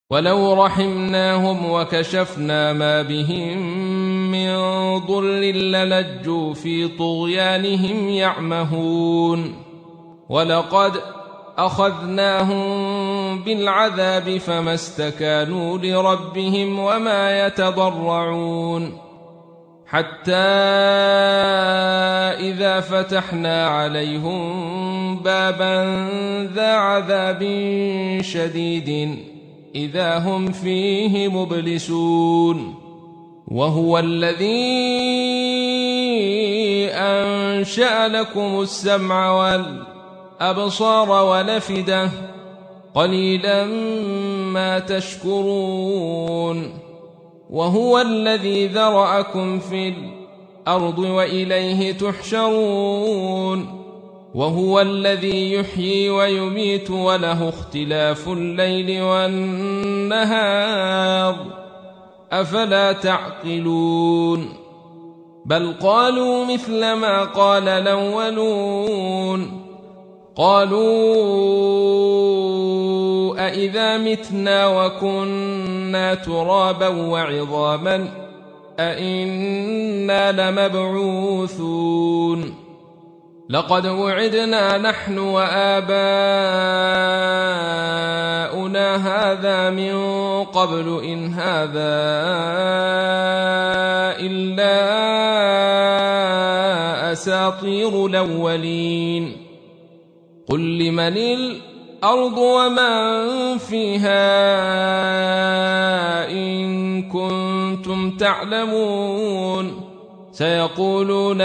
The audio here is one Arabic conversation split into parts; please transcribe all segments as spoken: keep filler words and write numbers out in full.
ولو رحمناهم وكشفنا ما بهم من ضر للجوا في طغيانهم يعمهون ولقد أخذناهم بالعذاب فما استكانوا لربهم وما يتضرعون حتى إذا فتحنا عليهم بابا ذا عذاب شديد إذا هم فيه مبلسون وهو الذي أنشأ لكم السمع والأبصار والأفئدة قليلا ما تشكرون وهو الذي ذرأكم في الأرض وإليه تحشرون وهو الذي يحيي ويميت وله اختلاف الليل والنهار أفلا تعقلون بل قالوا مثل ما قال الأولون قالوا أإذا متنا وكنا ترابا وعظاما أإنا لمبعوثون لقد وعدنا نحن وآباؤنا هذا من قبل إن هذا إلا أساطير الأولين قل لمن الأرض ومن فيها إن كنتم تعلمون سيقولون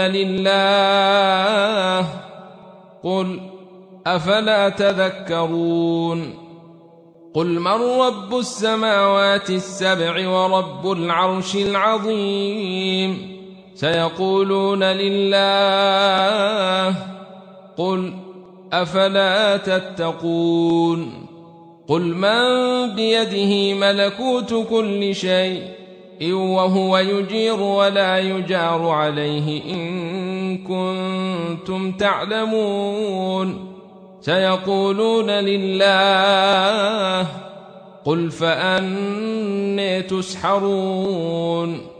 لله قل أفلا تذكرون قل من رب السماوات السبع ورب العرش العظيم سيقولون لله قل أفلا تتقون قل من بيده ملكوت كل شيء وهو يجير ولا يجار عليه إن كنتم تعلمون سيقولون لله قل فأنى تسحرون